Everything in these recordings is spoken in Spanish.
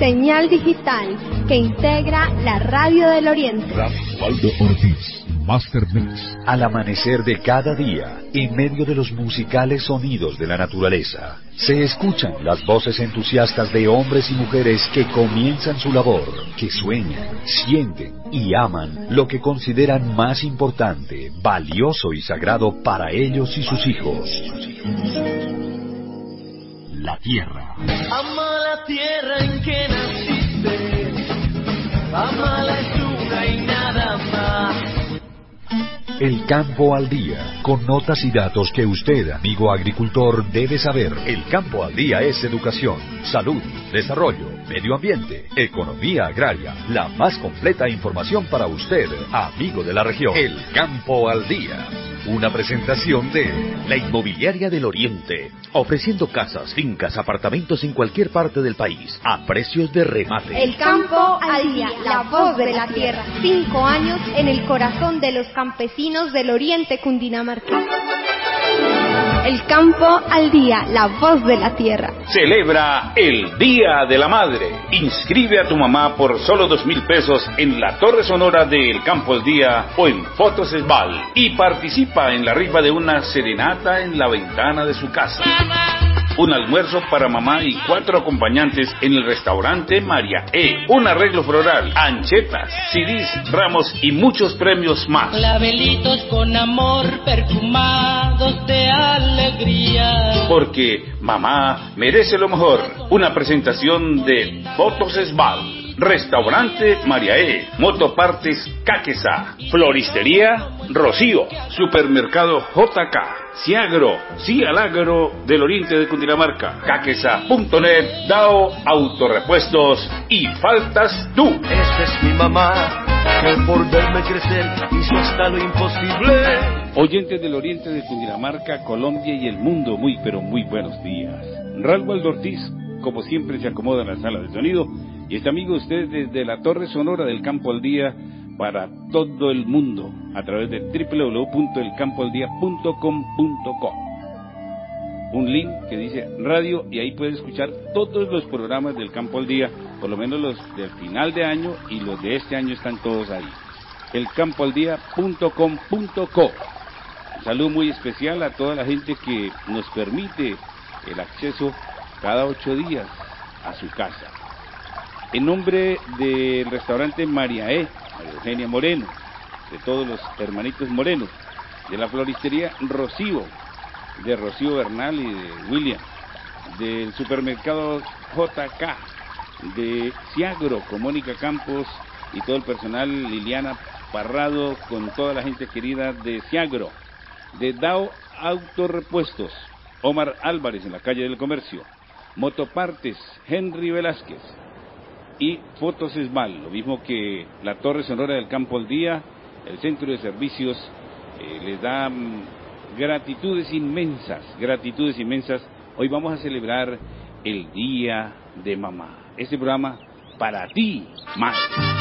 señal digital que integra la Radio del Oriente. Waldo Ortiz, Master Mix. Al amanecer de cada día, en medio de los musicales sonidos de la naturaleza, se escuchan las voces entusiastas de hombres y mujeres que comienzan su labor, que sueñan, sienten y aman lo que consideran más importante, valioso y sagrado para ellos y sus hijos. La tierra. Ama la tierra en que naciste, ama la altura y nada más. El campo al día, con notas y datos que usted, amigo agricultor, debe saber. El campo al día es educación, salud, desarrollo, medio ambiente, economía agraria, la más completa información para usted, amigo de la región. El campo al día. Una presentación de la Inmobiliaria del Oriente, ofreciendo casas, fincas, apartamentos en cualquier parte del país, a precios de remate. El campo al día, la voz de la tierra. 5 años en el corazón de los campesinos del Oriente cundinamarqués. El campo al día, la voz de la tierra. Celebra el Día de la Madre. Inscribe a tu mamá por solo 2,000 pesos en la Torre Sonora de El Campo al Día o en Fotos Esbal. Y participa en la rifa de una serenata en la ventana de su casa. Un almuerzo para mamá y 4 acompañantes en el restaurante María E. Un arreglo floral, anchetas, CDs, ramos y muchos premios más. Clavelitos con amor, perfumados de alegría. Porque mamá merece lo mejor. Una presentación de Fotos Esbal. Restaurante María E, Motopartes Caquesa, Floristería Rocío, Supermercado JK, Ciagro, sí al agro del Oriente de Cundinamarca, Caquesa.net, DAO Autorepuestos y Faltas Tú. Esa es mi mamá, que por verme crecer hizo hasta lo imposible. Oyentes del Oriente de Cundinamarca, Colombia y el mundo, muy pero muy buenos días. Waldo Ortiz, como siempre, se acomoda en la sala de sonido y está amigo usted desde la Torre Sonora del Campo al Día para todo el mundo a través de www.elcampoaldía.com.co. Un link que dice radio y ahí puede escuchar todos los programas del Campo al Día, por lo menos los del final de año y los de este año están todos ahí. elcampoaldía.com.co. Un saludo muy especial a toda la gente que nos permite el acceso cada 8 días a su casa. En nombre del restaurante María E, María Eugenia Moreno, de todos los hermanitos Moreno, de la floristería Rocío, de Rocío Bernal y de William, del supermercado JK, de Ciagro con Mónica Campos y todo el personal, Liliana Parrado, con toda la gente querida de Ciagro, de DAO Autorepuestos, Omar Álvarez en la calle del Comercio, Motopartes Henry Velázquez y Fotos Esbal, lo mismo que la Torre Sonora del Campo al Día, el Centro de Servicios, les da gratitudes inmensas. Hoy vamos a celebrar el Día de Mamá. Este programa para ti, madre.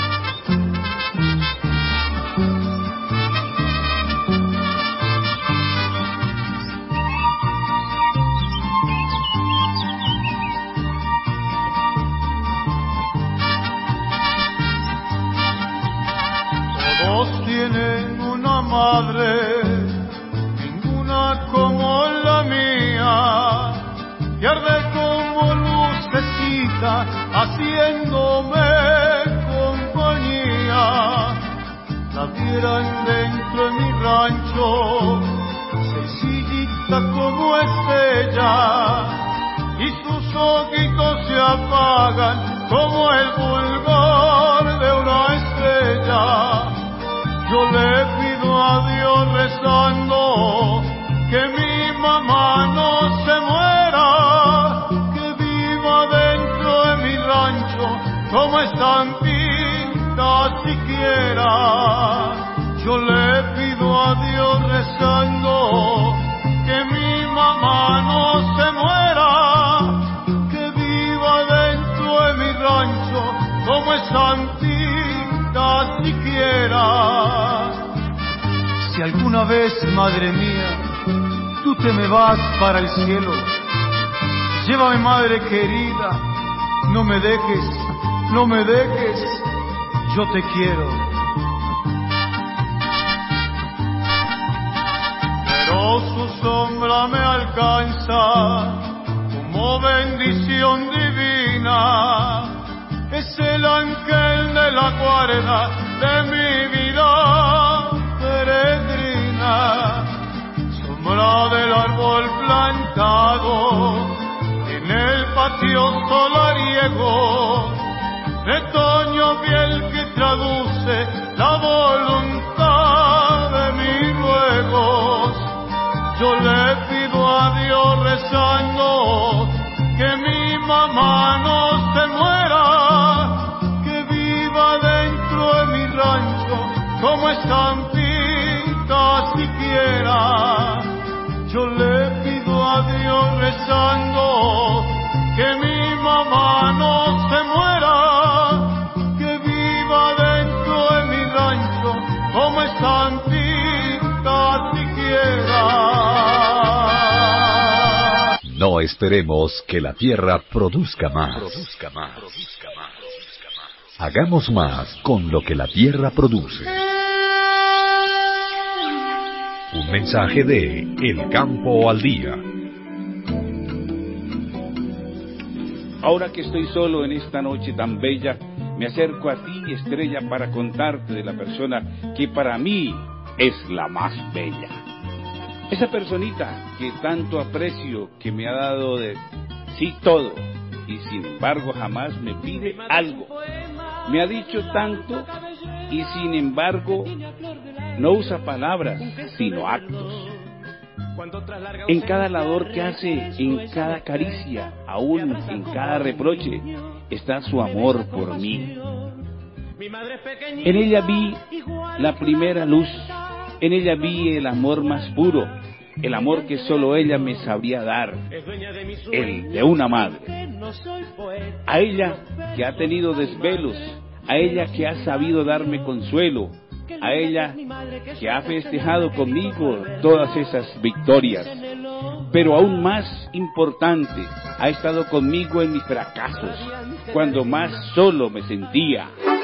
Tienen una madre, ninguna como la mía, que arde como lucecita, haciéndome compañía. La vieran dentro de mi rancho, sencillita como es ella, y sus ojitos se apagan como el fulgor de una estrella. Yo le pido a Dios rezando que mi mamá no se muera, que viva dentro de mi rancho como estampita siquiera. Yo le pido a Dios rezando que mi mamá no se muera, que viva dentro de mi rancho como estampita siquiera. Si alguna vez, madre mía, tú te me vas para el cielo, llévame, madre querida, no me dejes, no me dejes, yo te quiero. Pero su sombra me alcanza como bendición divina. Es el ángel de la guarda de mi vida peregrina. Sombra del árbol plantado en el patio solariego, retoño fiel que traduce la voluntad de mis ruegos. Yo le pido a Dios rezando que mi mamá no se muera, que viva dentro de mi rancho como estampita siquiera. Yo le pido a Dios rezando que mi mamá no se muera, que viva dentro de mi rancho como estampita siquiera. No esperemos que la tierra produzca más. Hagamos más con lo que la tierra produce. Un mensaje de El Campo al Día. Ahora que estoy solo en esta noche tan bella, me acerco a ti, estrella, para contarte de la persona que para mí es la más bella. Esa personita que tanto aprecio, que me ha dado de sí todo, y sin embargo jamás me pide algo. Me ha dicho tanto y sin embargo no usa palabras, sino actos. En cada labor que hace, en cada caricia, aún en cada reproche, está su amor por mí. En ella vi la primera luz, en ella vi el amor más puro, el amor que solo ella me sabría dar, el de una madre. A ella que ha tenido desvelos, a ella que ha sabido darme consuelo, a ella que ha festejado conmigo todas esas victorias, pero aún más importante, ha estado conmigo en mis fracasos, cuando más solo me sentía.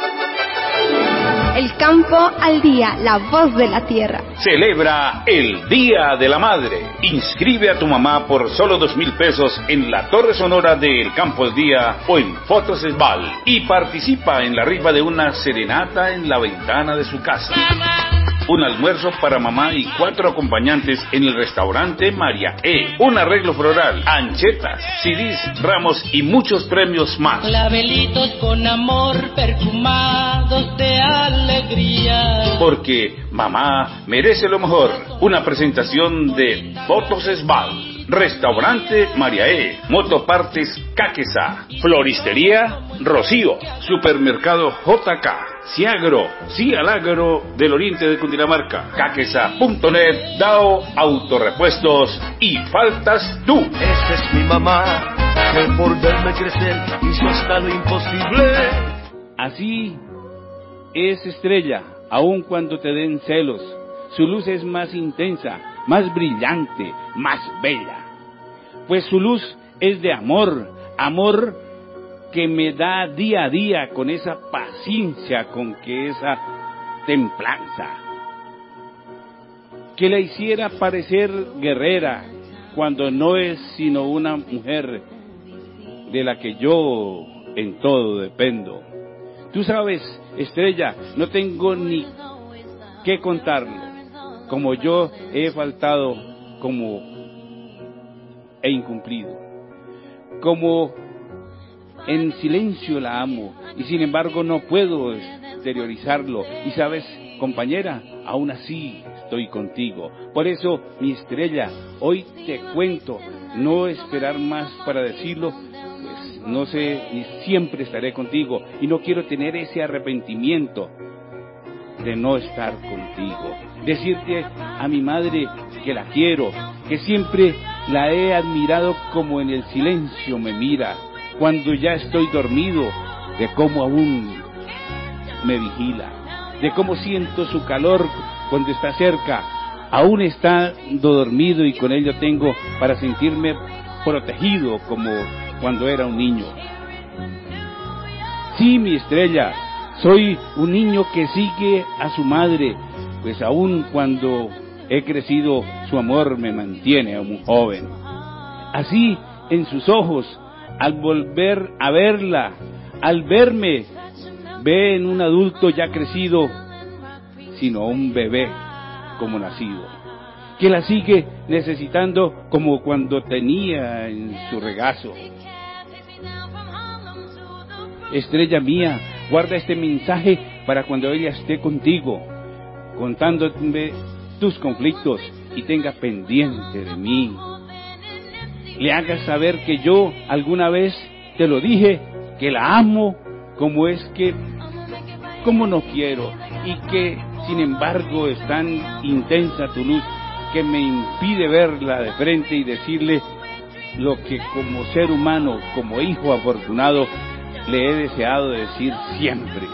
El Campo al Día, la voz de la tierra. Celebra el Día de la Madre. Inscribe a tu mamá por solo 2,000 pesos en la Torre Sonora de El Campo al Día o en Fotos Esbal y participa en la rifa de una serenata en la ventana de su casa. Un almuerzo para mamá y 4 acompañantes en el restaurante María E. Un arreglo floral, anchetas, CDs, ramos y muchos premios más. Clavelitos con amor perfumados de alegría. Porque mamá merece lo mejor. Una presentación de Fotos Esbal. Restaurante María E, Motopartes Caquesa, Floristería Rocío, Supermercado JK, Ciagro, Cialagro del Oriente de Cundinamarca, Caquesa.net, DAO, Autorepuestos y Faltas Tú. Esa es mi mamá, que por verme crecer hizo hasta lo imposible. Así es, estrella, aun cuando te den celos, su luz es más intensa, más brillante, más bella. Pues su luz es de amor, amor que me da día a día con esa paciencia, con que esa templanza, que la hiciera parecer guerrera cuando no es sino una mujer de la que yo en todo dependo. Tú sabes, estrella, no tengo ni qué contarlo, como yo he faltado, como he incumplido, como en silencio la amo y sin embargo no puedo exteriorizarlo. Y sabes, compañera, aún así estoy contigo. Por eso, mi estrella, hoy te cuento, no esperar más para decirlo, pues no sé, y siempre estaré contigo y no quiero tener ese arrepentimiento de no estar contigo. Decirte a mi madre que la quiero, que siempre la he admirado como en el silencio me mira, cuando ya estoy dormido, de cómo aún me vigila, de cómo siento su calor cuando está cerca, aún estando dormido y con ello tengo para sentirme protegido como cuando era un niño. Sí, mi estrella, soy un niño que sigue a su madre, pues aun cuando he crecido, su amor me mantiene aún joven. Así, en sus ojos, al volver a verla, al verme, ve en un adulto ya crecido, sino un bebé como nacido, que la sigue necesitando como cuando tenía en su regazo. Estrella mía, guarda este mensaje para cuando ella esté contigo, contándome tus conflictos y tenga pendiente de mí. Le hagas saber que yo alguna vez te lo dije, que la amo, como no quiero, y que sin embargo es tan intensa tu luz que me impide verla de frente y decirle lo que como ser humano, como hijo afortunado, le he deseado decir siempre.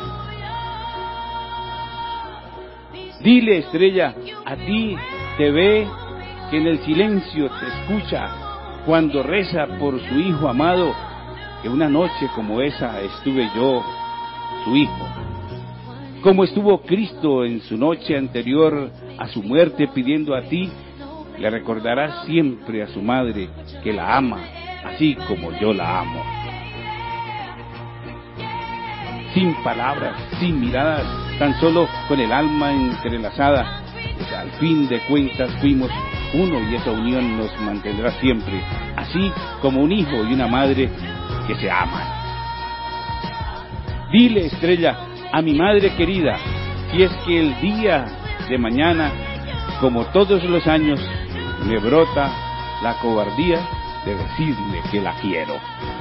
Dile, estrella, a ti te ve, que en el silencio te escucha cuando reza por su hijo amado, que una noche como esa estuve yo, su hijo. Como estuvo Cristo en su noche anterior a su muerte pidiendo a ti, le recordarás siempre a su madre que la ama, así como yo la amo. Sin palabras, sin miradas, tan solo con el alma entrelazada, pues al fin de cuentas fuimos uno y esa unión nos mantendrá siempre, así como un hijo y una madre que se aman. Dile, estrella, a mi madre querida, si es que el día de mañana, como todos los años, me brota la cobardía de decirle que la quiero.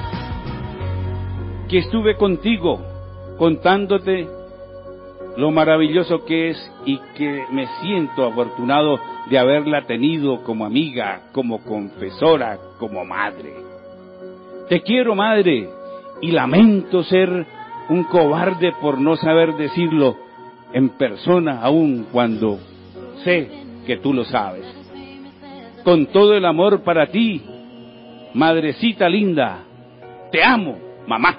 Que estuve contigo, contándote lo maravilloso que es y que me siento afortunado de haberla tenido como amiga, como confesora, como madre. Te quiero, madre, y lamento ser un cobarde por no saber decirlo en persona, aun cuando sé que tú lo sabes. Con todo el amor para ti, madrecita linda, te amo, mamá.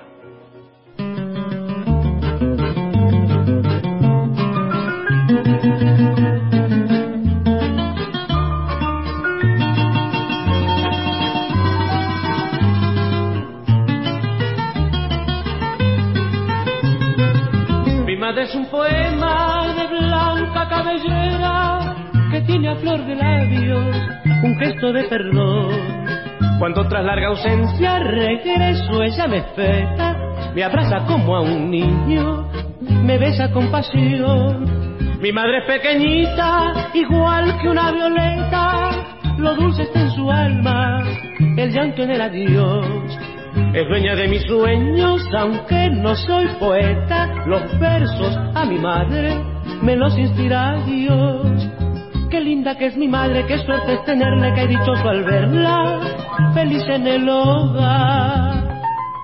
Es un poema de blanca cabellera que tiene a flor de labios un gesto de perdón. Cuando tras larga ausencia regreso, ella me espera, me abraza como a un niño, me besa con pasión. Mi madre es pequeñita, igual que una violeta, lo dulce está en su alma, el llanto en el adiós. Es dueña de mis sueños, aunque no soy poeta. Los versos a mi madre me los inspira Dios. Qué linda que es mi madre, qué suerte es tenerla, qué dichoso al verla, feliz en el hogar.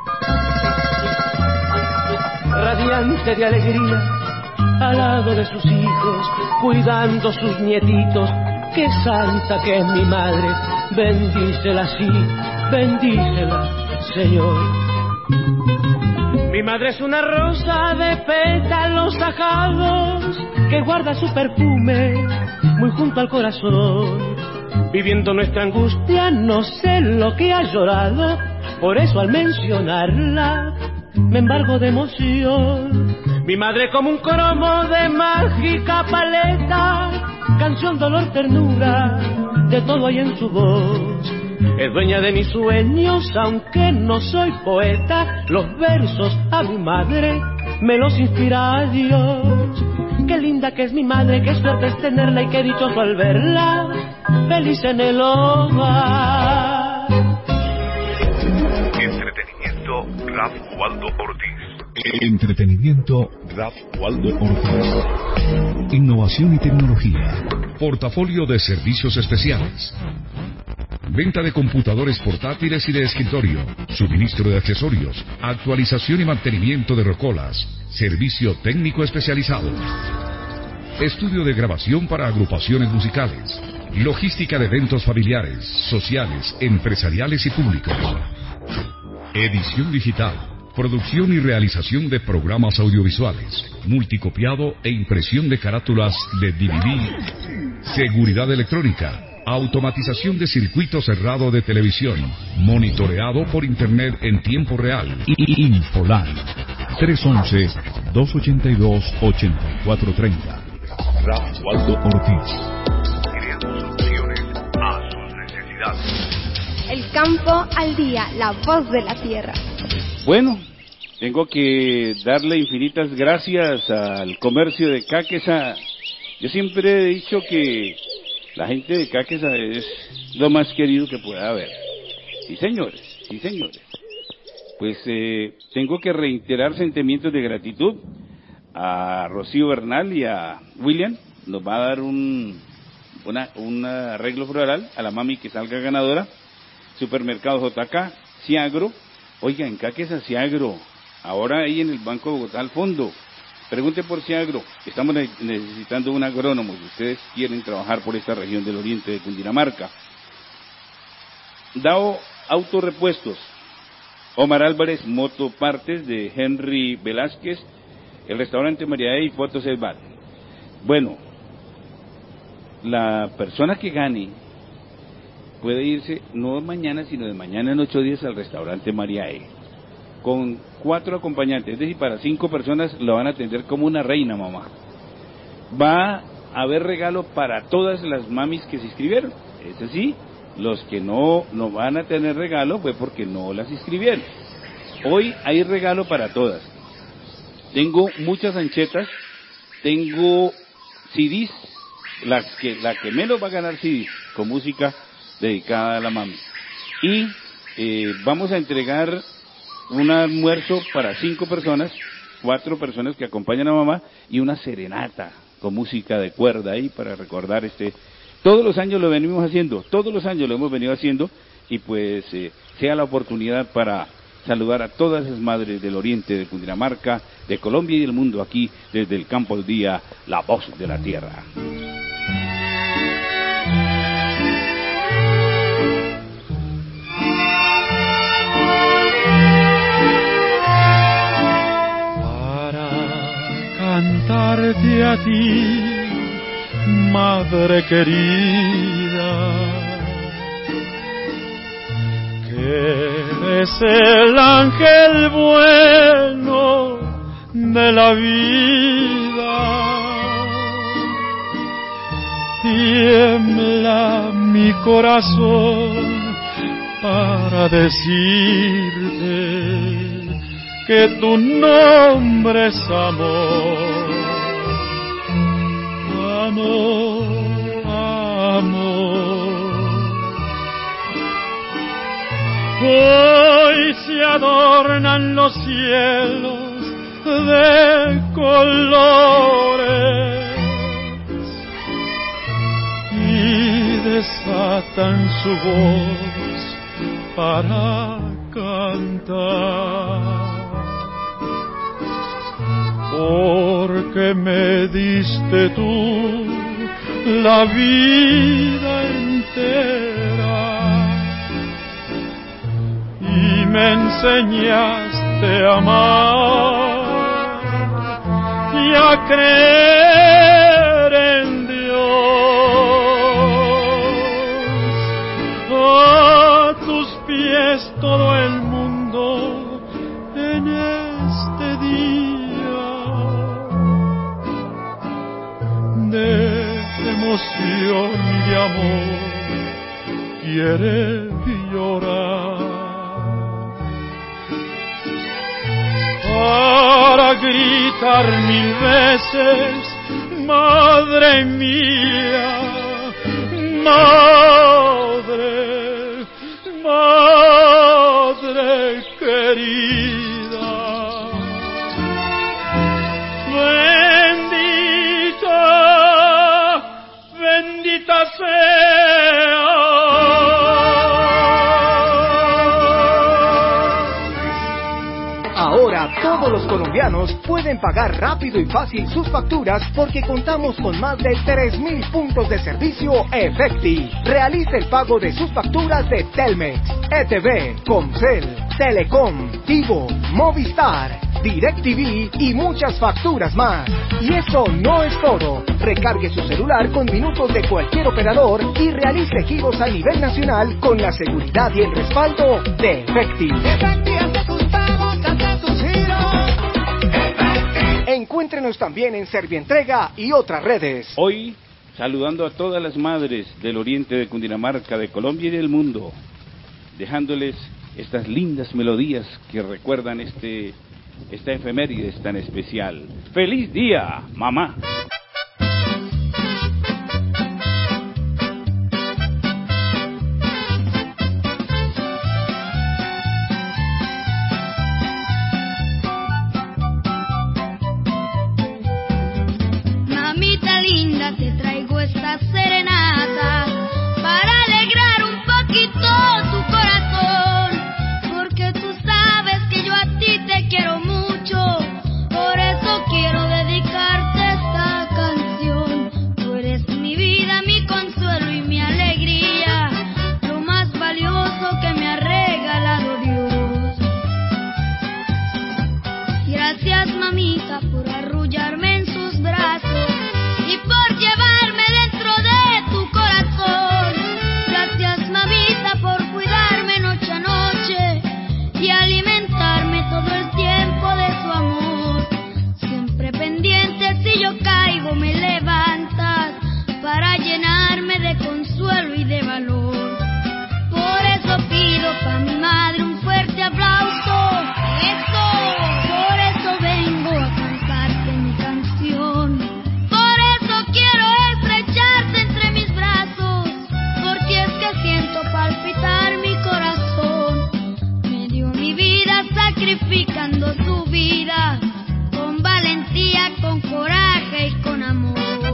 Radiante de alegría, al lado de sus hijos, cuidando sus nietitos. Qué santa que es mi madre, bendícela así, bendícela, Señor. Mi madre es una rosa de pétalos ajados que guarda su perfume muy junto al corazón. Viviendo nuestra angustia no sé lo que ha llorado, por eso al mencionarla me embargo de emoción. Mi madre como un cromo de mágica paleta, canción, dolor, ternura, de todo hay en su voz. Es dueña de mis sueños, aunque no soy poeta. Los versos a mi madre me los inspira Dios. Qué linda que es mi madre, qué suerte es tenerla y qué dichoso al verla, feliz en el hogar. Entretenimiento Raf Waldo Ortiz. Entretenimiento Raf Waldo Ortiz. Innovación y tecnología. Portafolio de servicios especiales. Venta de computadores portátiles y de escritorio, suministro de accesorios, actualización y mantenimiento de rocolas, servicio técnico especializado, estudio de grabación para agrupaciones musicales, logística de eventos familiares, sociales, empresariales y públicos, edición digital, Producción y realización de programas audiovisuales, multicopiado e impresión de carátulas de DVD, seguridad electrónica, automatización de circuito cerrado de televisión, monitoreado por internet en tiempo real. Infoline 311-282-8430. Ralph Waldo Ortiz. Creamos soluciones a sus necesidades. El campo al día, la voz de la tierra. Bueno, tengo que darle infinitas gracias al comercio de Cáqueza. Yo siempre he dicho que la gente de Cáqueza es lo más querido que pueda haber. Sí, señores, sí, señores. Pues tengo que reiterar sentimientos de gratitud a Rocío Bernal y a William. Nos va a dar un arreglo floral a la mami que salga ganadora. Supermercado JK, Ciagro. Oiga, en Cáqueza, Ciagro. Ahora ahí en el Banco de Bogotá al fondo. Pregunte por Ciagro. Estamos necesitando un agrónomo. Si ustedes quieren trabajar por esta región del oriente de Cundinamarca. Dao Autorepuestos. Omar Álvarez, Motopartes de Henry Velázquez. El restaurante María E. y Fotos El Bar. Bueno, la persona que gane puede irse no mañana, sino de mañana en 8 días al restaurante María E. Con 4 acompañantes, es decir, para 5 personas lo van a atender como una reina, mamá. Va a haber regalo para todas las mamis que se inscribieron. Es así, los que no van a tener regalo fue porque no las inscribieron. Hoy hay regalo para todas. Tengo muchas anchetas, tengo CDs, la que menos va a ganar CDs, con música dedicada a la mami. Y vamos a entregar un almuerzo para 5 personas, 4 personas que acompañan a mamá, y una serenata con música de cuerda ahí para recordar todos los años lo venimos haciendo, todos los años lo hemos venido haciendo, y pues sea la oportunidad para saludar a todas las madres del oriente de Cundinamarca, de Colombia y del mundo, aquí desde el campo al día, la voz de la tierra. Cantarte a ti, madre querida, que eres el ángel bueno de la vida. Tiembla mi corazón para decirte que tu nombre es amor, amor, amor. Hoy se adornan los cielos de colores y desatan su voz para cantar. Porque me diste tú la vida entera y me enseñaste a amar y a creer en Dios. A tus pies todo el mundo en este día de emoción y de amor quiere llorar, para gritar 1000 veces, madre mía, madre, madre querida. Bendita sea. Ahora todos los colombianos pueden pagar rápido y fácil sus facturas porque contamos con más de 3.000 puntos de servicio Efecti. Realice el pago de sus facturas de Telmex, ETV, Comcel, Telecom, Tigo, Movistar, DirecTV y muchas facturas más. Y eso no es todo. Recargue su celular con minutos de cualquier operador y realice giros a nivel nacional con la seguridad y el respaldo de Efecti. Encuéntrenos también en Servientrega y otras redes. Hoy, saludando a todas las madres del oriente de Cundinamarca, de Colombia y del mundo, dejándoles estas lindas melodías que recuerdan esta efeméride tan especial. ¡Feliz día, mamá! Mamita linda, te traigo esta serenata para alegrar un poquito tu corazón, porque tú sabes que yo a ti te quiero mucho, por eso quiero dedicarte esta canción. Tú eres mi vida, mi consuelo y mi alegría, lo más valioso que me ha regalado Dios. Gracias, mamita, por arrullarme en sus brazos y por llevarme dentro de tu corazón. Gracias, mamita, por cuidarme noche a noche y alimentarme todo el tiempo de su amor. Siempre pendiente, si yo caigo me levantas para llenarme de consuelo y de valor. Por eso pido pa' mi madre un fuerte aplauso. ¡Eso! Por eso vengo a cantarte mi canción. Por eso quiero estrecharte entre mis brazos, porque es que siento palpitar mi corazón. Me dio mi vida sacrificando su vida, con valentía, con coraje y con amor.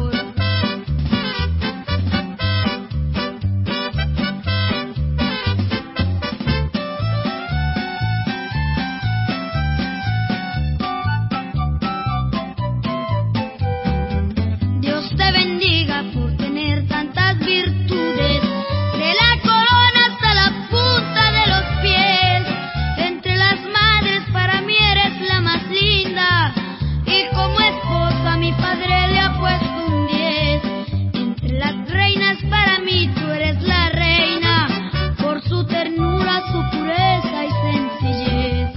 Dios te bendiga por tener tantas virtudes, de la corona hasta la punta de los pies. Entre las madres para mí eres la más linda, y como esposa mi padre le ha puesto un 10. Entre las reinas para mí tú eres la reina, por su ternura, su pureza y sencillez.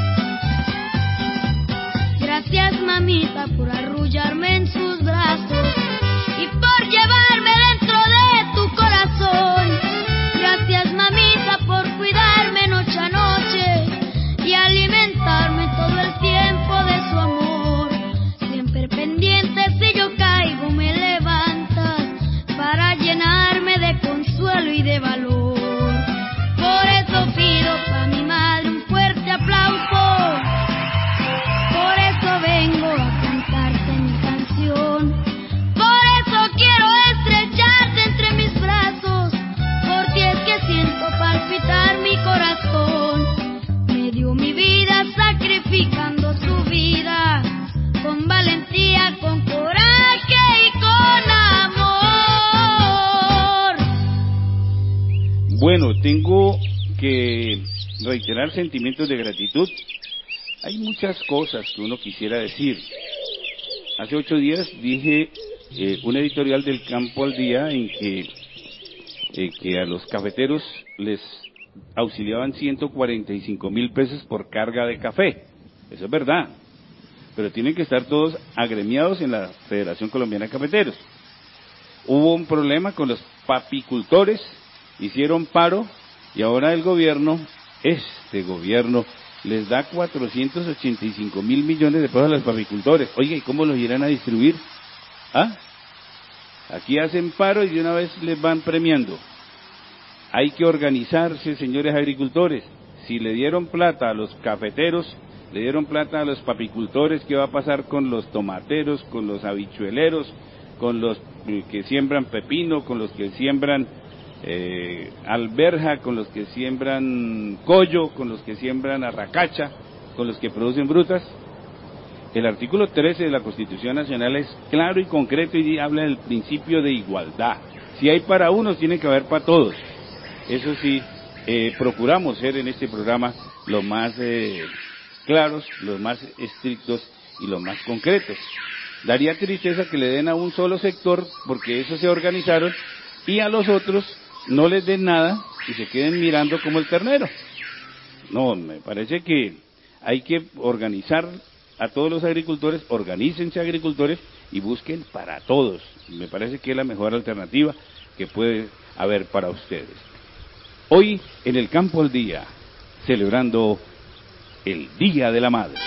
Gracias, mamita, por arrullarme en sus brazos y por llevarme dentro de tu corazón. Gracias, mamita, por cuidarme noche a noche y alimentarme todo el tiempo de su amor. Siempre pendiente, si yo caigo me levantas para llenarme de consuelo y de valor. Por eso pido pa' mi madre un fuerte aplauso. Por eso vengo a cantarte mi canción. Por eso quiero estrecharte entre mis brazos, porque es que siento palpitar mi corazón. Me dio mi vida sacrificando su vida, con valentía, con coraje y con amor. Bueno, tengo que reiterar sentimientos de gratitud. Hay muchas cosas que uno quisiera decir. Hace 8 días dije un editorial del Campo al Día en que a los cafeteros les auxiliaban 145.000 pesos por carga de café. Eso es verdad. Pero tienen que estar todos agremiados en la Federación Colombiana de Cafeteros. Hubo un problema con los papicultores, hicieron paro y ahora el gobierno, este gobierno, les da 485.000 millones de pesos a los papicultores. Oiga, ¿y cómo los irán a distribuir? ¿Ah? Aquí hacen paro y de una vez les van premiando. Hay que organizarse, señores agricultores. Si le dieron plata a los cafeteros, le dieron plata a los papicultores, ¿qué va a pasar con los tomateros, con los habichueleros, con los que siembran pepino, con los que siembran alberja, con los que siembran collo, con los que siembran arracacha? con los que producen frutas. El artículo 13 de la Constitución Nacional es claro y concreto y habla del principio de igualdad. Si hay para unos, tiene que haber para todos. Eso sí, procuramos ser en este programa lo más claros, los más estrictos y los más concretos. Daría tristeza que le den a un solo sector, porque esos se organizaron, y a los otros no les den nada y se queden mirando como el ternero. No, me parece que hay que organizar a todos los agricultores, organícense agricultores y busquen para todos. Me parece que es la mejor alternativa que puede haber para ustedes. Hoy en el Campo al Día, celebrando el Día de la Madre.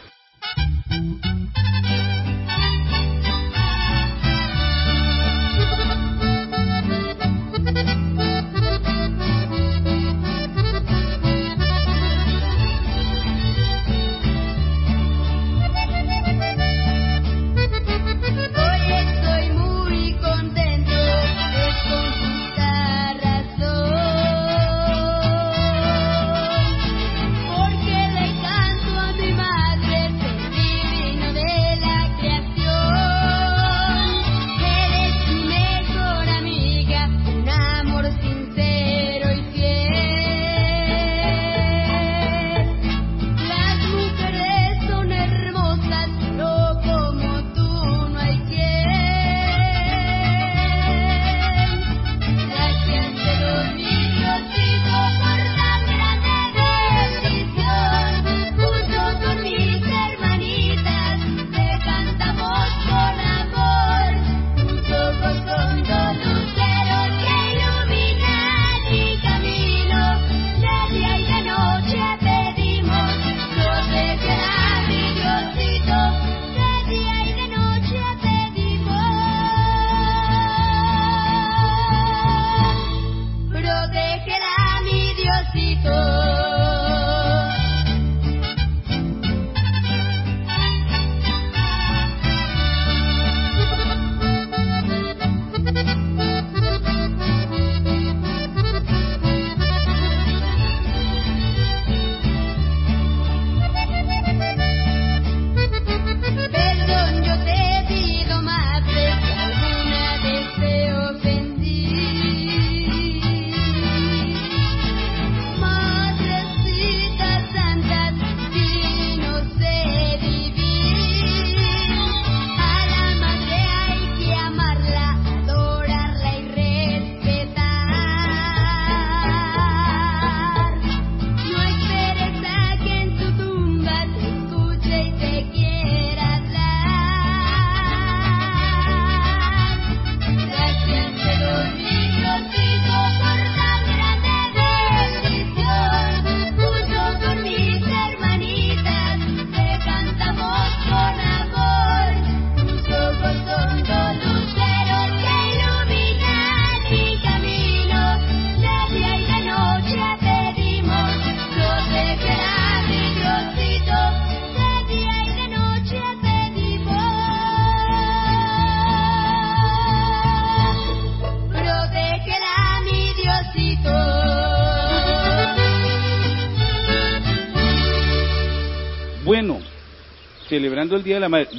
Bueno, celebrando el Día de la Madre,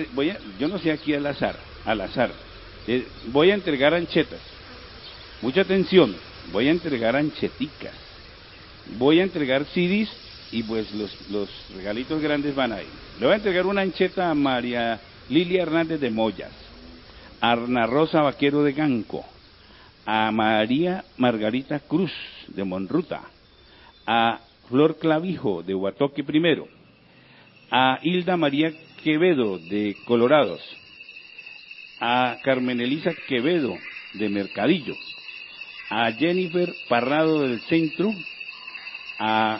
yo no sé aquí al azar, voy a entregar anchetas. Mucha atención, voy a entregar ancheticas, voy a entregar CDs y pues los regalitos grandes van ahí. Le voy a entregar una ancheta a María Lilia Hernández de Moyas, a Ana Rosa Vaquero de Ganco, a María Margarita Cruz de Monruta, a Flor Clavijo de Huatoque Primero, a Hilda María Quevedo de Colorados, a Carmen Elisa Quevedo de Mercadillo, a Jennifer Parrado del Centro, a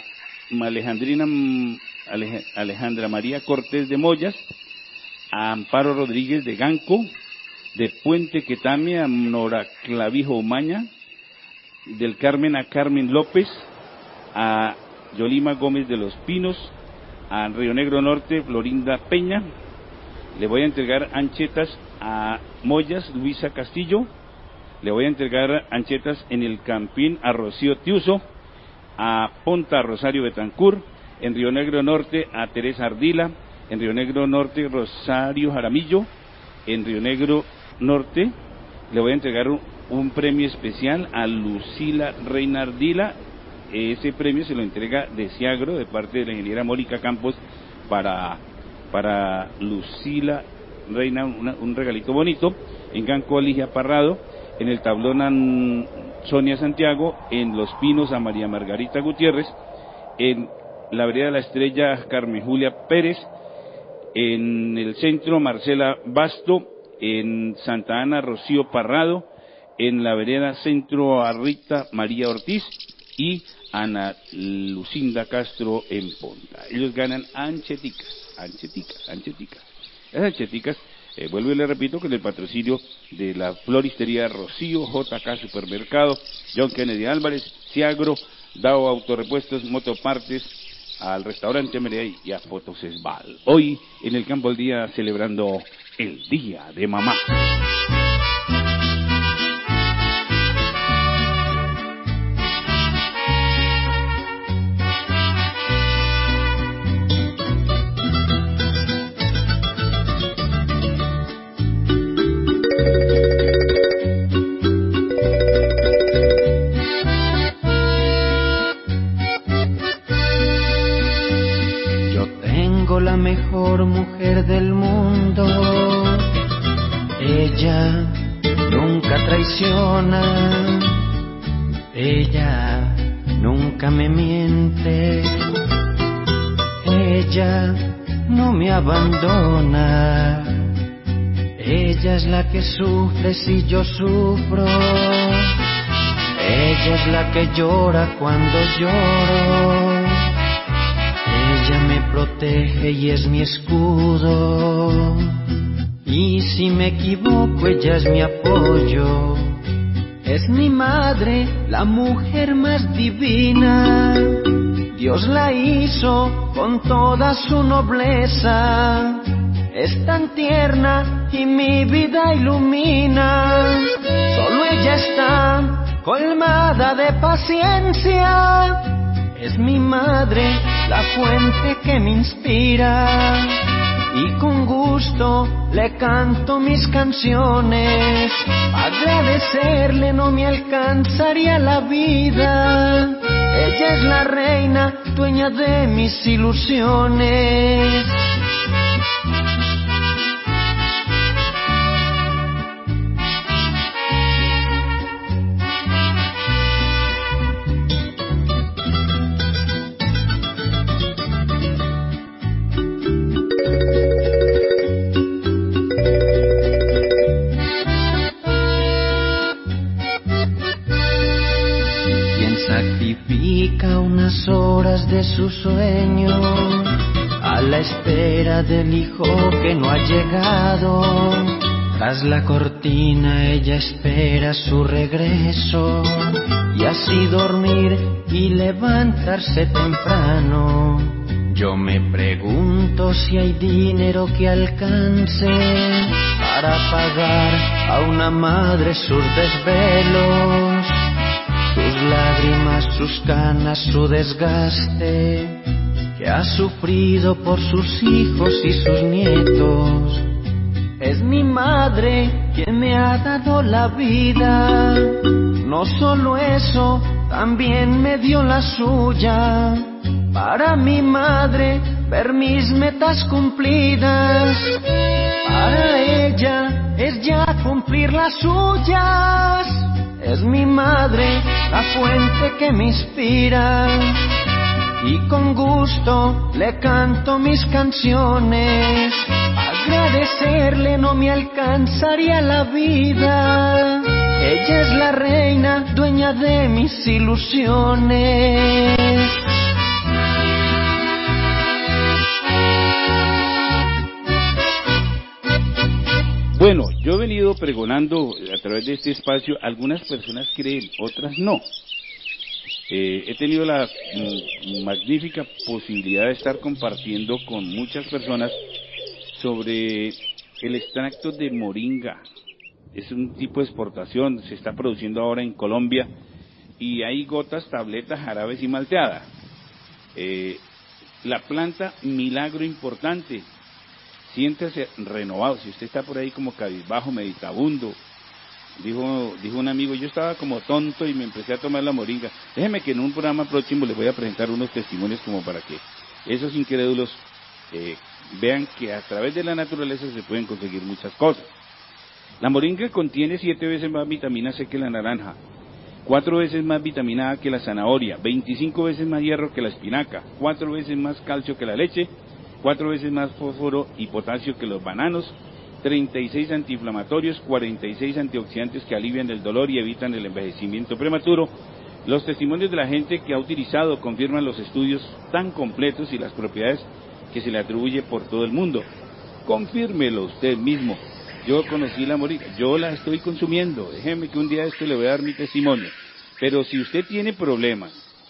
Alejandra María Cortés de Moyas, a Amparo Rodríguez de Ganco, de Puente Quetame a Nora Clavijo Umaña, del Carmen a Carmen López, a Yolima Gómez de los Pinos, a Río Negro Norte Florinda Peña. Le voy a entregar anchetas a Moyas Luisa Castillo, le voy a entregar anchetas en el Campín a Rocío Tiuso, a Ponta Rosario Betancur, En Río Negro Norte a Teresa Ardila. En Río Negro Norte Rosario Jaramillo. En Río Negro Norte le voy a entregar un premio especial a Lucila Reina Ardila. Ese premio se lo entrega de Ciagro, de parte de la ingeniera Mónica Campos, para Lucila Reina, un regalito bonito. En Ganco Ligia Parrado. En el Tablón a Sonia Santiago. En Los Pinos a María Margarita Gutiérrez. En la Vereda de la Estrella Carmen Julia Pérez. En el Centro Marcela Basto. En Santa Ana Rocío Parrado. En la Vereda Centro a Rita María Ortiz y Ana Lucinda Castro en Ponta. Ellos ganan ancheticas. Esas ancheticas, vuelvo y le repito, con el patrocinio de la floristería Rocío, JK Supermercado, John Kennedy Álvarez, Ciagro, Dao Autorepuestos, Motopartes, al restaurante Merey y a Fotos Esbal. Hoy en el Campo al Día celebrando el Día de Mamá. La mejor mujer del mundo, ella nunca traiciona, ella nunca me miente, ella no me abandona, ella es la que sufre si yo sufro, ella es la que llora cuando lloro. Ella me protege y es mi escudo, y si me equivoco ella es mi apoyo. Es mi madre, la mujer más divina, Dios la hizo con toda su nobleza. Es tan tierna y mi vida ilumina, solo ella está colmada de paciencia. Es mi madre, la fuente que me inspira, y con gusto le canto mis canciones. Agradecerle no me alcanzaría la vida. Ella es la reina, dueña de mis ilusiones. Unas horas de su sueño a la espera del hijo que no ha llegado. Tras la cortina ella espera su regreso, y así dormir y levantarse temprano. Yo me pregunto si hay dinero que alcance para pagar a una madre sus desvelos, sus lágrimas, sus canas, su desgaste, que ha sufrido por sus hijos y sus nietos. Es mi madre quien me ha dado la vida, no solo eso, también me dio la suya. Para mi madre ver mis metas cumplidas, para ella es ya cumplir las suyas. Es mi madre, la fuente que me inspira, y con gusto le canto mis canciones. Agradecerle no me alcanzaría la vida. Ella es la reina, dueña de mis ilusiones. Bueno, yo he venido pregonando a través de este espacio, algunas personas creen, otras no. He tenido la magnífica posibilidad de estar compartiendo con muchas personas sobre el extracto de moringa. Es un tipo de exportación, se está produciendo ahora en Colombia, y hay gotas, tabletas, jarabes y malteada. la planta milagro importante. Siéntase renovado. Si usted está por ahí como cabizbajo, meditabundo, dijo un amigo, yo estaba como tonto y me empecé a tomar la moringa. Déjeme que en un programa próximo les voy a presentar unos testimonios como para que esos incrédulos vean que a través de la naturaleza se pueden conseguir muchas cosas. La moringa contiene 7 veces más vitamina C que la naranja, 4 veces más vitamina A que la zanahoria, 25 veces más hierro que la espinaca, 4 veces más calcio que la leche, 4 veces más fósforo y potasio que los bananos, 36 antiinflamatorios, 46 antioxidantes que alivian el dolor y evitan el envejecimiento prematuro. Los testimonios de la gente que ha utilizado confirman los estudios tan completos y las propiedades que se le atribuye por todo el mundo. Confírmelo usted mismo. Yo conocí la moringa, yo la estoy consumiendo. Déjeme que un día le voy a dar mi testimonio. Pero si usted tiene problemas,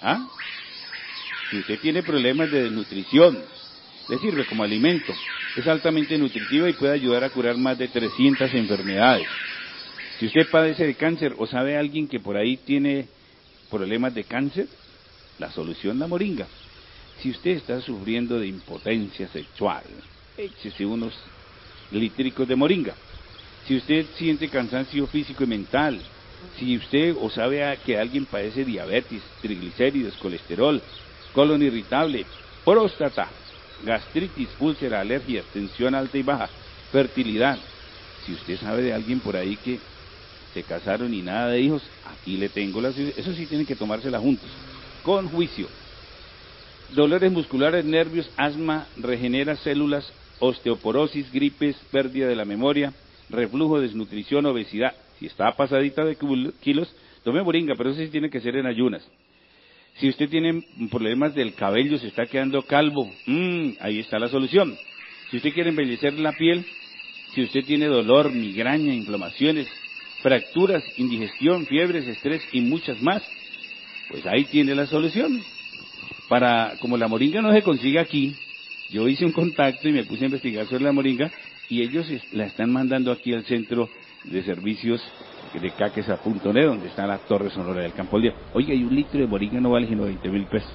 si usted tiene problemas de desnutrición, le sirve como alimento. Es altamente nutritiva y puede ayudar a curar más de 300 enfermedades. Si usted padece de cáncer o sabe a alguien que por ahí tiene problemas de cáncer, la solución la moringa. Si usted está sufriendo de impotencia sexual, échese unos lítricos de moringa. Si usted siente cansancio físico y mental, si usted o sabe que alguien padece diabetes, triglicéridos, colesterol, colon irritable, próstata, gastritis, úlcera, alergias, tensión alta y baja, fertilidad. Si usted sabe de alguien por ahí que se casaron y nada de hijos, aquí le tengo las... Eso sí tienen que tomársela juntos, con juicio. Dolores musculares, nervios, asma, regenera células, osteoporosis, gripes, pérdida de la memoria, reflujo, desnutrición, obesidad. Si está pasadita de kilos, tome moringa, pero eso sí tiene que ser en ayunas. Si usted tiene problemas del cabello, se está quedando calvo, ahí está la solución. Si usted quiere embellecer la piel, si usted tiene dolor, migraña, inflamaciones, fracturas, indigestión, fiebres, estrés y muchas más, pues ahí tiene la solución. Como la moringa no se consigue aquí, yo hice un contacto y me puse a investigar sobre la moringa y ellos la están mandando aquí al centro de servicios de Caquesa.net, donde está la Torre Sonora del Campo al Día. Oiga, y un litro de moringa no vale sino 20.000 pesos.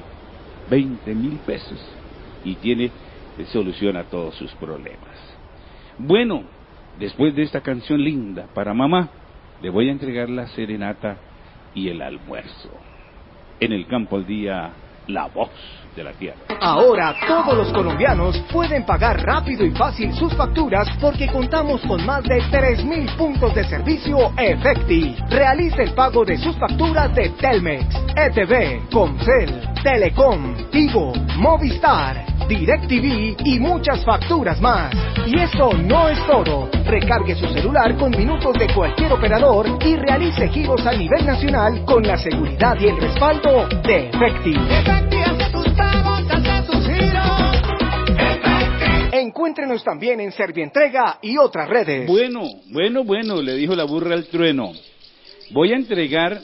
20.000 pesos. Y tiene solución a todos sus problemas. Bueno, después de esta canción linda para mamá, le voy a entregar la serenata y el almuerzo. En el Campo al Día, la voz de la tierra. Ahora todos los colombianos pueden pagar rápido y fácil sus facturas porque contamos con más de 3.000 puntos de servicio Efecti. Realice el pago de sus facturas de Telmex, ETV, Comcel, Telecom, Tigo, Movistar, DirecTV y muchas facturas más. Y eso no es todo. Recargue su celular con minutos de cualquier operador y realice giros a nivel nacional con la seguridad y el respaldo de Efecti. Efecti hace tus pagos, hace tus giros. Efecti. Encuéntrenos también en Servientrega y otras redes. Bueno, le dijo la burra al trueno. Voy a entregar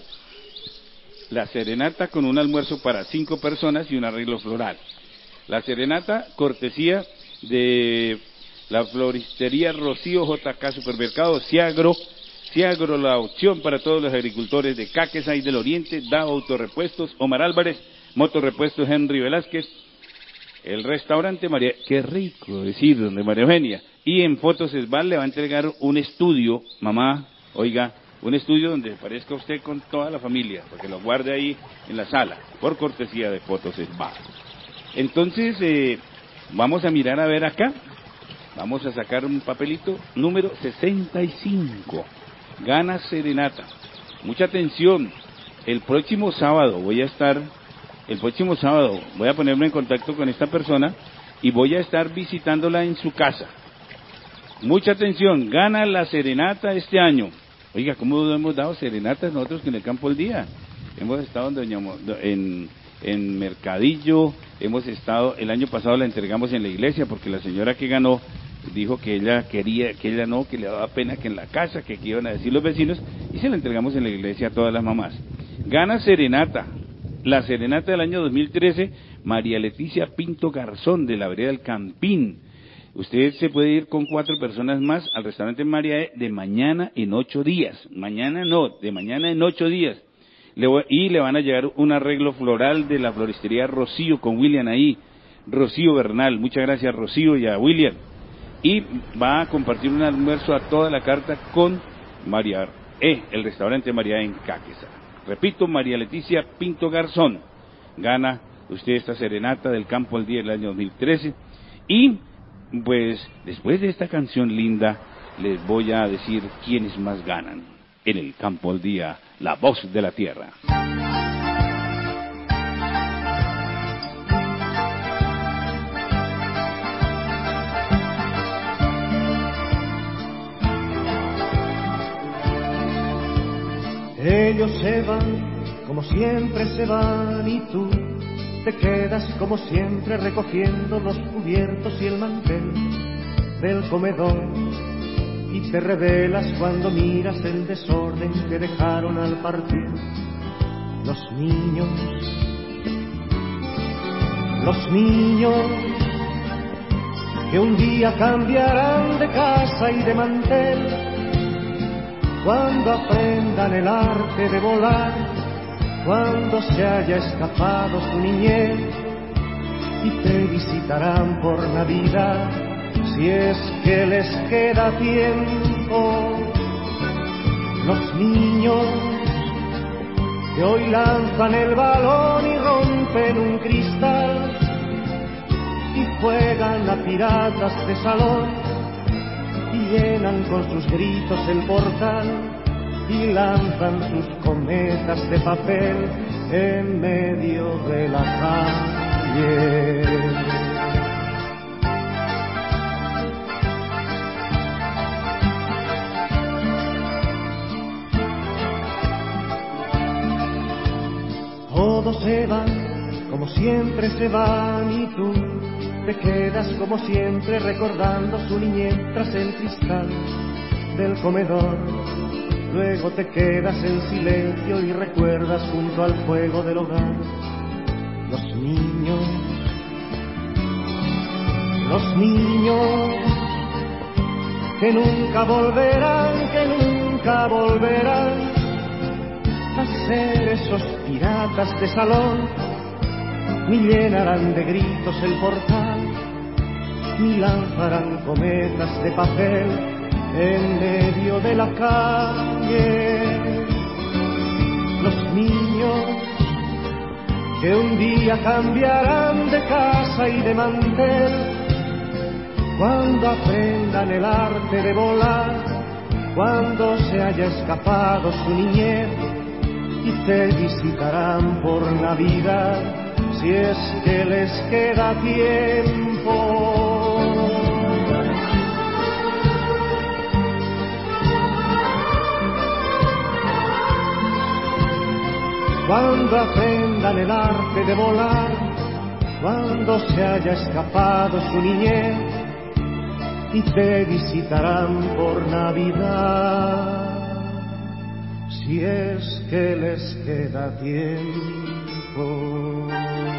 la serenata con un almuerzo para 5 personas y un arreglo floral. La serenata, cortesía de la floristería Rocío JK Supermercado, Ciagro, la opción para todos los agricultores de Caquesa y del Oriente, Dao Autorepuestos, Omar Álvarez, Motorrepuestos Henry Velázquez, el restaurante María, qué rico decir, donde María Eugenia, y en Fotos Esbal le va a entregar un estudio, mamá, oiga, un estudio donde aparezca usted con toda la familia, para que lo guarde ahí en la sala, por cortesía de Fotos Esbal. Entonces, vamos a mirar a ver acá, vamos a sacar un papelito, número 65, gana serenata. Mucha atención, el próximo sábado voy a ponerme en contacto con esta persona y voy a estar visitándola en su casa. Mucha atención, gana la serenata este año. Oiga, ¿cómo hemos dado serenatas nosotros en el Campo al Día? Hemos estado en Mercadillo, hemos estado, el año pasado la entregamos en la iglesia porque la señora que ganó dijo que ella quería, que le daba pena que en la casa, que iban a decir los vecinos, y se la entregamos en la iglesia a todas las mamás. Gana serenata, la serenata del año 2013, María Leticia Pinto Garzón, de la vereda del Campín. Usted se puede ir con 4 personas más al restaurante María de mañana en 8 días. De mañana en 8 días. Y le van a llegar un arreglo floral de la floristería Rocío con William ahí. Rocío Bernal. Muchas gracias, Rocío, y a William. Y va a compartir un almuerzo a toda la carta con María el restaurante María en Cáqueza. Repito, María Leticia Pinto Garzón. Gana usted esta serenata del Campo al Día del año 2013. Y pues después de esta canción linda les voy a decir quiénes más ganan en el Campo al Día, la voz de la tierra. Ellos se van, como siempre se van, y tú te quedas como siempre recogiendo los cubiertos y el mantel del comedor, y te revelas cuando miras el desorden que dejaron al partir los niños que un día cambiarán de casa y de mantel cuando aprendan el arte de volar, cuando se haya escapado su niñez, y te visitarán por Navidad, si es que les queda tiempo. Los niños que hoy lanzan el balón y rompen un cristal, y juegan a piratas de salón, y llenan con sus gritos el portal, y lanzan sus cometas de papel en medio de la calle. Todos se van, como siempre se van, y tú te quedas como siempre recordando su niñez tras el cristal del comedor. Luego te quedas en silencio y recuerdas junto al fuego del hogar los niños que nunca volverán a ser esos piratas de salón, ni llenarán de gritos el portal, ni lanzarán cometas de papel en medio de la calle. Los niños que un día cambiarán de casa y de mantel, cuando aprendan el arte de volar, cuando se haya escapado su niñez, y te visitarán por Navidad, si es que les queda tiempo. Cuando aprendan el arte de volar, cuando se haya escapado su niñez, y te visitarán por Navidad, si es que les queda tiempo.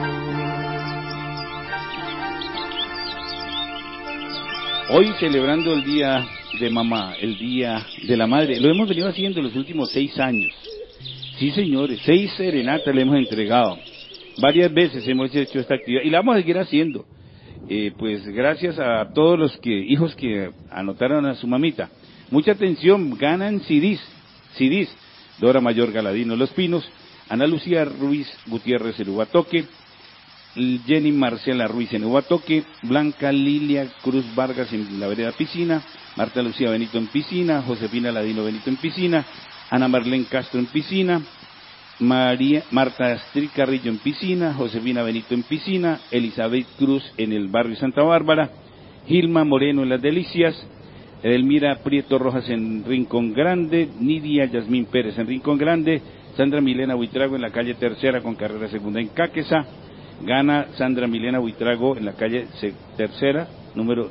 Hoy celebrando el Día de Mamá, el Día de la Madre, lo hemos venido haciendo los últimos 6 años. Sí, señores, 6 serenatas le hemos entregado. Varias veces hemos hecho esta actividad y la vamos a seguir haciendo. Pues gracias a todos los hijos que anotaron a su mamita. Mucha atención, ganan CDs. Dora Mayor Galadino Los Pinos, Ana Lucía Ruiz Gutiérrez en Huatoque, Jenny Marcela Ruiz en Huatoque, Blanca Lilia Cruz Vargas en la vereda Piscina, Marta Lucía Benito en Piscina, Josefina Ladino Benito en Piscina, Ana Marlene Castro en Piscina, Marta Astrid Carrillo en Piscina, Josefina Benito en Piscina, Elizabeth Cruz en el barrio Santa Bárbara, Gilma Moreno en Las Delicias, Edelmira Prieto Rojas en Rincón Grande, Nidia Yasmín Pérez en Rincón Grande, Sandra Milena Buitrago en la calle Tercera con carrera segunda en Cáqueza. Gana Sandra Milena Buitrago en la calle Tercera, número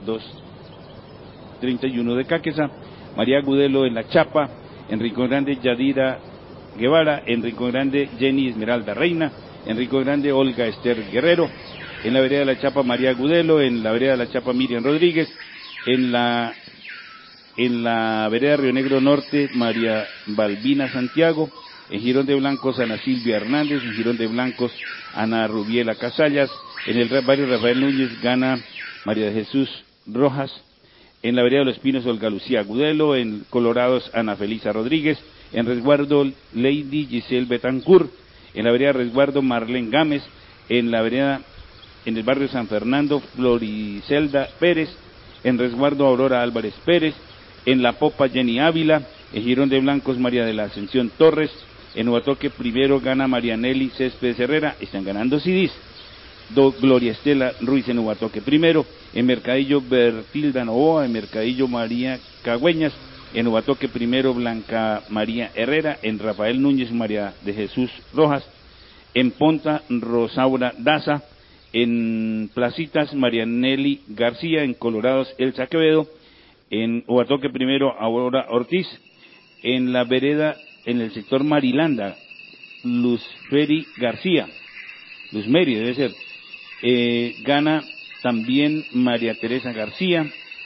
231 de Cáqueza. María Gudelo en La Chapa, en Rincón Grande Yadira Guevara, en Rincón Grande Jenny Esmeralda Reina, en Rincón Grande Olga Esther Guerrero, en la vereda de La Chapa María Gudelo, en la vereda de La Chapa Miriam Rodríguez, en la vereda Río Negro Norte María Balbina Santiago, en Girón de Blancos Ana Silvia Hernández, en Girón de Blancos Ana Rubiela Casallas, En el barrio Rafael Núñez gana María de Jesús Rojas. En la vereda de los Pinos, Olga Lucía Agudelo. En Colorados, Ana Felisa Rodríguez. En Resguardo, Lady Giselle Betancourt. En la vereda Resguardo, Marlene Gámez. En la vereda, en el barrio San Fernando, Floricelda Pérez. En Resguardo, Aurora Álvarez Pérez. En La Popa, Jenny Ávila. En Girón de Blancos, María de la Ascensión Torres. En Huatoque primero gana Marianelli Céspedes Herrera. Están ganando CDs. Gloria Estela Ruiz en Huatoque primero. En Mercadillo, Bertilda Novoa. En Mercadillo, María Cagüeñas. En Huatoque primero, Blanca María Herrera. En Rafael Núñez, María de Jesús Rojas. En Ponta, Rosaura Daza. En Placitas, Marianelli García. En Colorados, Elsa Quevedo. En Huatoque primero, Aurora Ortiz. En la vereda, en el sector Marilanda, Luzmeri García. Luzmeri debe ser. Gana también María Teresa García.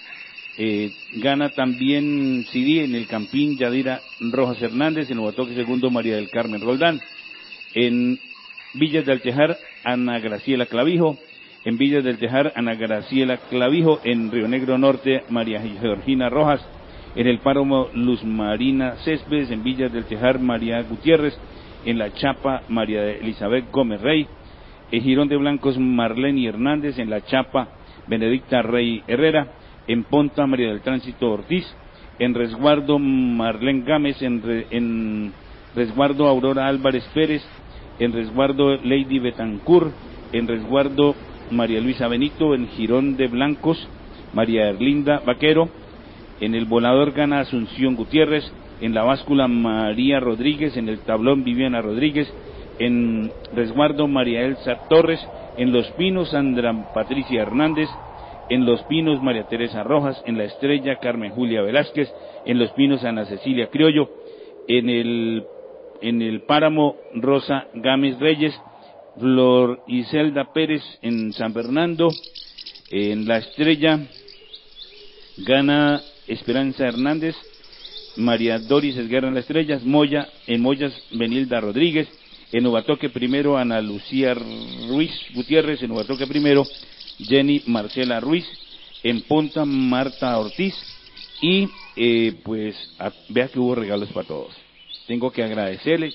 Gana también CD en el Campín, Yadira Rojas Hernández. En Huatoque segundo, María del Carmen Roldán. En Villas del Tejar, Ana Graciela Clavijo. En Villas del Tejar, Ana Graciela Clavijo. En Río Negro Norte, María Georgina Rojas. En el Páramo, Luz Marina Céspedes. En Villas del Tejar, María Gutiérrez. En La Chapa, María Elizabeth Gómez Rey. En Girón de Blancos, Marlene Hernández. En La Chapa, Benedicta Rey Herrera. En Ponta, María del Tránsito Ortiz. En Resguardo, Marlene Gámez. En Resguardo, Aurora Álvarez Pérez. En Resguardo, Lady Betancourt. En Resguardo, María Luisa Benito. En Girón de Blancos, María Erlinda Vaquero. En el Volador gana Asunción Gutiérrez. En la Báscula, María Rodríguez. En el Tablón, Viviana Rodríguez. En Resguardo, María Elsa Torres. En Los Pinos, Sandra Patricia Hernández. En Los Pinos, María Teresa Rojas. En La Estrella, Carmen Julia Velázquez. En Los Pinos, Ana Cecilia Criollo. En el Páramo, Rosa Gámez Reyes. Flor Iselda Pérez en San Fernando. En La Estrella gana Esperanza Hernández. María Doris Esguerra en La Estrella. En Moyas, Benilda Rodríguez. En Huatoque primero, Ana Lucía Ruiz Gutiérrez. En Huatoque primero, Jenny Marcela Ruiz. En Ponta, Marta Ortiz. Y vea que hubo regalos para todos. Tengo que agradecerle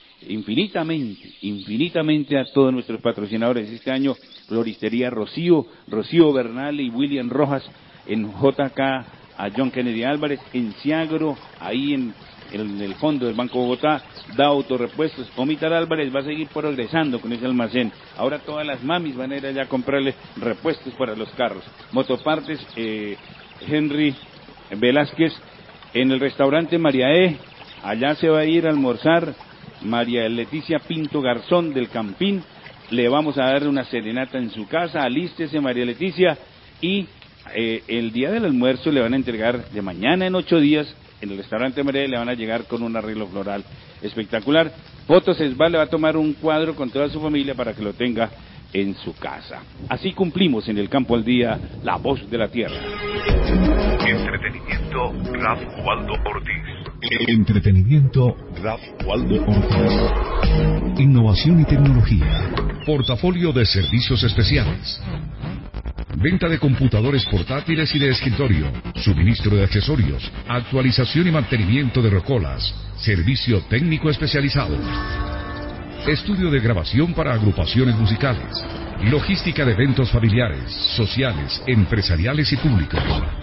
infinitamente a todos nuestros patrocinadores este año. Floristería Rocío Bernal y William Rojas. En JK a John Kennedy Álvarez. En Ciagro, ahí en el fondo del Banco Bogotá, da Autorepuestos. Omitar Álvarez va a seguir progresando con ese almacén. Ahora todas las mamis van a ir allá a comprarle repuestos para los carros. Motopartes, Henry Velázquez. En el restaurante María allá se va a ir a almorzar María Leticia Pinto Garzón del Campín. Le vamos a dar una serenata en su casa. Alístese, María Leticia. Y el día del almuerzo le van a entregar, de mañana en 8 días, en el restaurante María, le van a llegar con un arreglo floral espectacular. Fotos Esbal le va a tomar un cuadro con toda su familia para que lo tenga en su casa. Así cumplimos en el Campo al Día, la voz de la tierra. Entretenimiento, Raf Waldo Ortiz. Entretenimiento, Raf Waldo Ortiz. Innovación y tecnología. Portafolio de servicios especiales. Venta de computadores portátiles y de escritorio. Suministro de accesorios. Actualización y mantenimiento de rocolas. Servicio técnico especializado. Estudio de grabación para agrupaciones musicales. Logística de eventos familiares, sociales, empresariales y públicos.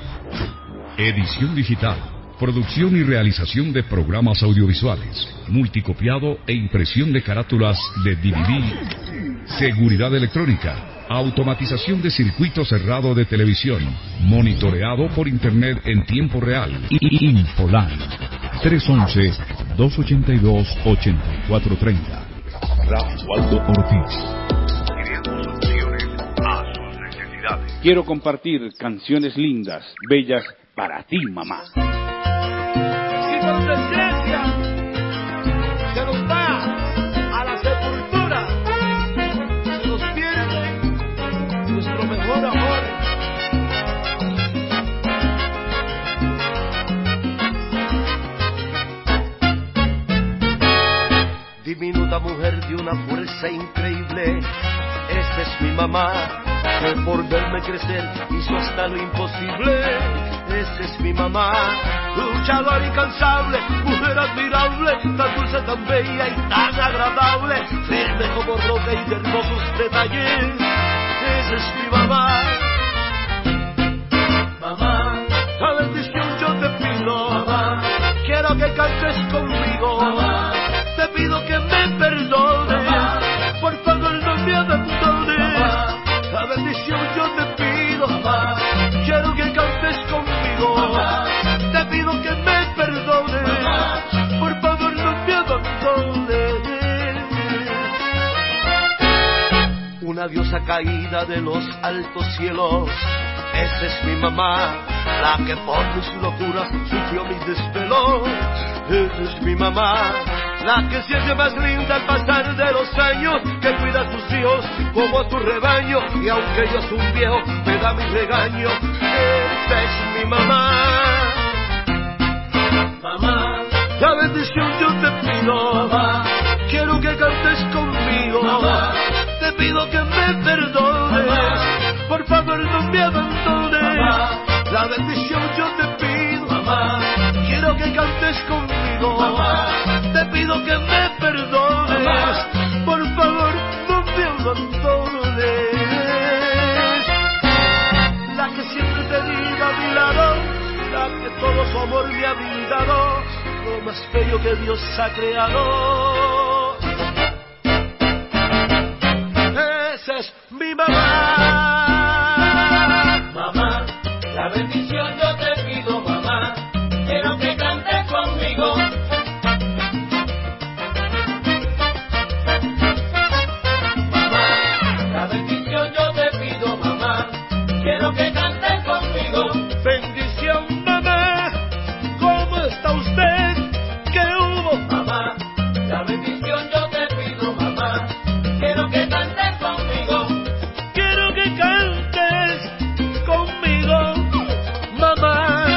Edición digital. Producción y realización de programas audiovisuales. Multicopiado e impresión de carátulas de DVD. Seguridad electrónica. Automatización de circuito cerrado de televisión. Monitoreado por internet en tiempo real. Infoline. 311-282-8430. Raf Waldo Ortiz. Creando soluciones a sus necesidades. Quiero compartir canciones lindas, bellas, para ti, mamá. Y con desgracia se nos va a la sepultura, se nos pierde nuestro mejor amor. Diminuta mujer de una fuerza increíble, esta es mi mamá. mamá, que por verme crecer hizo hasta lo imposible. Esa es mi mamá, luchadora incansable, mujer admirable, tan dulce, tan bella y tan agradable, firme como roca y de hermosos detalles. Esa es mi mamá. Mamá, la bendición yo te pido, mamá, quiero que cantes conmigo, mamá, te pido que me perdones, mamá, por favor no me abandones, mamá, la bendición yo te pido, mamá, quiero que cantes conmigo, mamá, te pido que me perdones, mamá, por favor no me abandones. Una diosa caída de los altos cielos, esa es mi mamá, la que por mis locuras sufrió mis desvelos. Esa es mi mamá, la que siente más linda al pasar de los años, que cuida a tus hijos como a tu rebaño, y aunque yo soy un viejo, me da mi regaño. Esa es mi mamá. Mamá, la bendición yo te pido, mamá, quiero que cantes conmigo, mamá, te pido que me perdones, mamá, por favor no me abandones, mamá, la bendición yo te pido, mamá, quiero que cantes conmigo, mamá, te pido que me perdones, mamá, por favor no me abandones. La que siempre he tenido a mi lado, la que todo su amor me ha brindado, lo más bello que Dios ha creado. Esa es mi mamá. Mamá, la bendición yo te pido, mamá, quiero que cantes conmigo. Mamá, la bendición yo te pido, mamá, quiero que cantes conmigo. Bendición, mamá, ¿cómo está usted? ¿Qué hubo? Mamá, la bendición yo te pido, mamá, quiero que cantes conmigo. Quiero que cantes conmigo, mamá.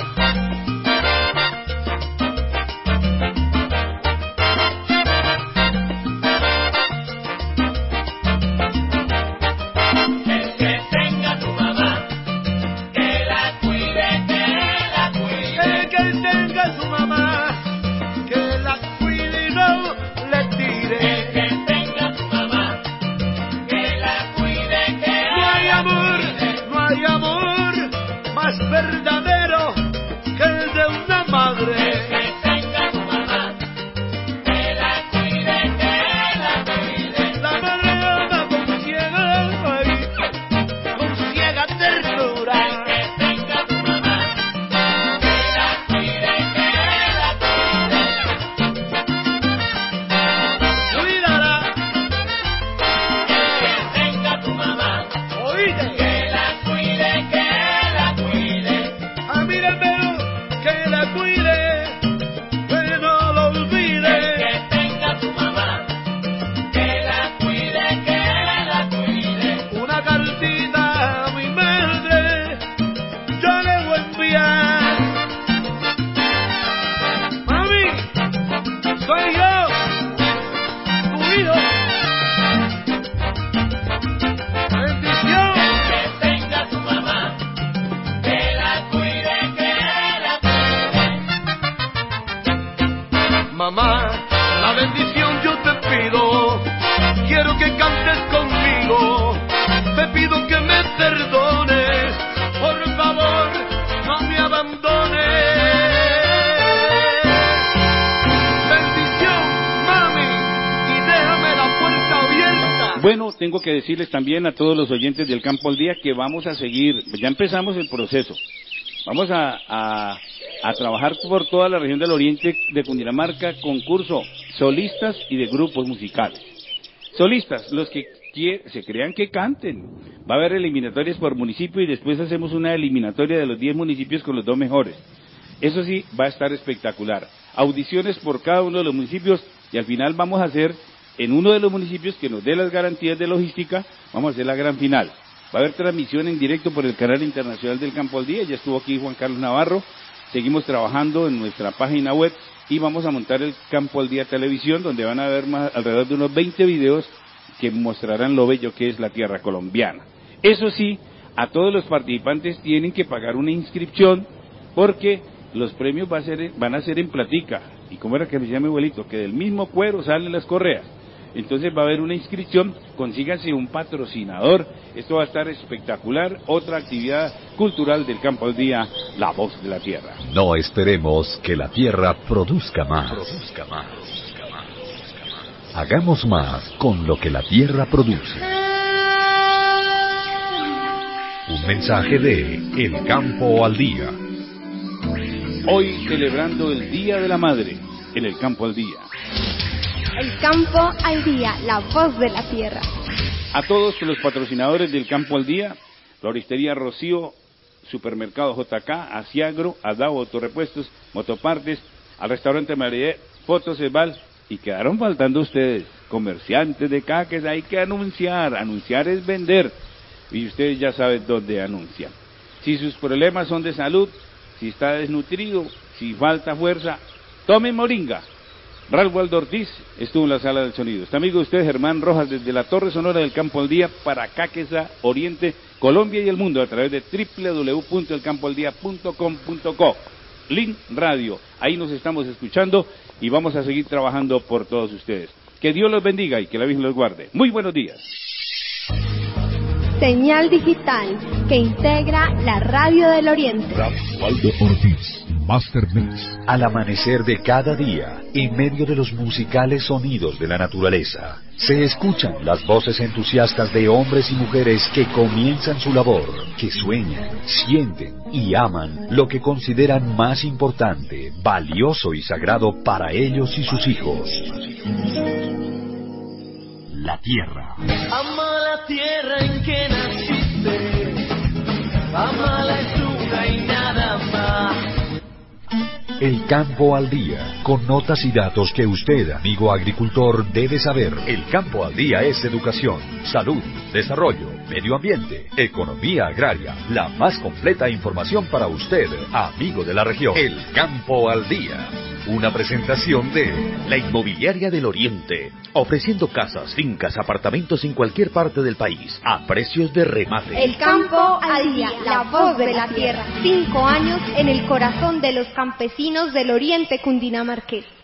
El que tenga tu mamá, que la cuide, que la cuide. El que tenga tu mamá, que la cuide y no le tire. El que tenga tu mamá, que la cuide, que no hay amor, no hay amor más verdadero que el de una madre. El que tenga tu mamá, que la cuide, que la cuide. La madre ama con ciega ternura. El que tenga tu mamá, que la cuide, que la cuide. Cuídala. El que tenga tu mamá, oíste, que la cuide, que la cuide. A mí del pelo, que la cuide, que no lo olvide. El que tenga tu mamá, que la cuide, que la cuide. Una cartita a mi madre yo le voy a enviar. Mami, soy yo, tu hijo. Bendición. Que tenga tu mamá, que la cuide, que la cuide. Mamá, la bendición yo te pido, quiero que cantes conmigo, te pido que me perdones, por favor no me abandones. Bendición, mami, y déjame la puerta abierta. Bueno, tengo que decirles también a todos los oyentes del Campo al Día que vamos a seguir, ya empezamos el proceso. Vamos a trabajar por toda la región del oriente de Cundinamarca, concurso solistas y de grupos musicales. Solistas, los que se crean que canten. Va a haber eliminatorias por municipio y después hacemos una eliminatoria de los 10 municipios con los 2 mejores. Eso sí, va a estar espectacular. Audiciones por cada uno de los municipios y al final vamos a hacer, en uno de los municipios que nos dé las garantías de logística, vamos a hacer la gran final. Va a haber transmisión en directo por el canal internacional del Campo al Día. Ya estuvo aquí Juan Carlos Navarro. Seguimos trabajando en nuestra página web y vamos a montar el Campo al Día Televisión, donde van a ver alrededor de unos 20 videos que mostrarán lo bello que es la tierra colombiana. Eso sí, a todos los participantes tienen que pagar una inscripción porque los premios van a ser en platica. Y como era que me decía mi abuelito, que del mismo cuero salen las correas. Entonces va a haber una inscripción, consíganse un patrocinador, esto va a estar espectacular, otra actividad cultural del Campo al Día, La Voz de la Tierra. No esperemos que la tierra produzca más. Hagamos más con lo que la tierra produce. Un mensaje de El Campo al Día. Hoy celebrando el Día de la Madre en el Campo al Día. El Campo al Día, la voz de la tierra. A todos los patrocinadores del Campo al Día, Floristería Rocío, Supermercado JK, Asiagro, Adao Autorepuestos, Motopartes, al Restaurante María, Fotos Esbal, y quedaron faltando ustedes, comerciantes de caques, hay que anunciar es vender, y ustedes ya saben dónde anuncian. Si sus problemas son de salud, si está desnutrido, si falta fuerza, tome moringa. Ralph Waldo Ortiz estuvo en la sala del sonido. Está amigo de ustedes, Germán Rojas, desde la Torre Sonora del Campo al Día para Caqueza, Oriente, Colombia y el mundo a través de www.elcampoaldía.com.co. Link Radio, ahí nos estamos escuchando y vamos a seguir trabajando por todos ustedes. Que Dios los bendiga y que la Virgen los guarde. Muy buenos días. Señal digital que integra la radio del Oriente. Waldo Ortiz, Master Mix. Al amanecer de cada día, en medio de los musicales sonidos de la naturaleza, se escuchan las voces entusiastas de hombres y mujeres que comienzan su labor, que sueñan, sienten y aman lo que consideran más importante, valioso y sagrado para ellos y sus hijos. La tierra. Ama la tierra en que naciste, ama la estructura y nada más. El Campo al Día, con notas y datos que usted, amigo agricultor, debe saber. El Campo al Día es educación, salud, desarrollo, medio ambiente, economía agraria, la más completa información para usted, amigo de la región. El Campo al Día. Una presentación de La Inmobiliaria del Oriente, ofreciendo casas, fincas, apartamentos en cualquier parte del país, a precios de remate. El Campo al Día, la voz de la tierra. 5 años en el corazón de los campesinos del Oriente cundinamarqués.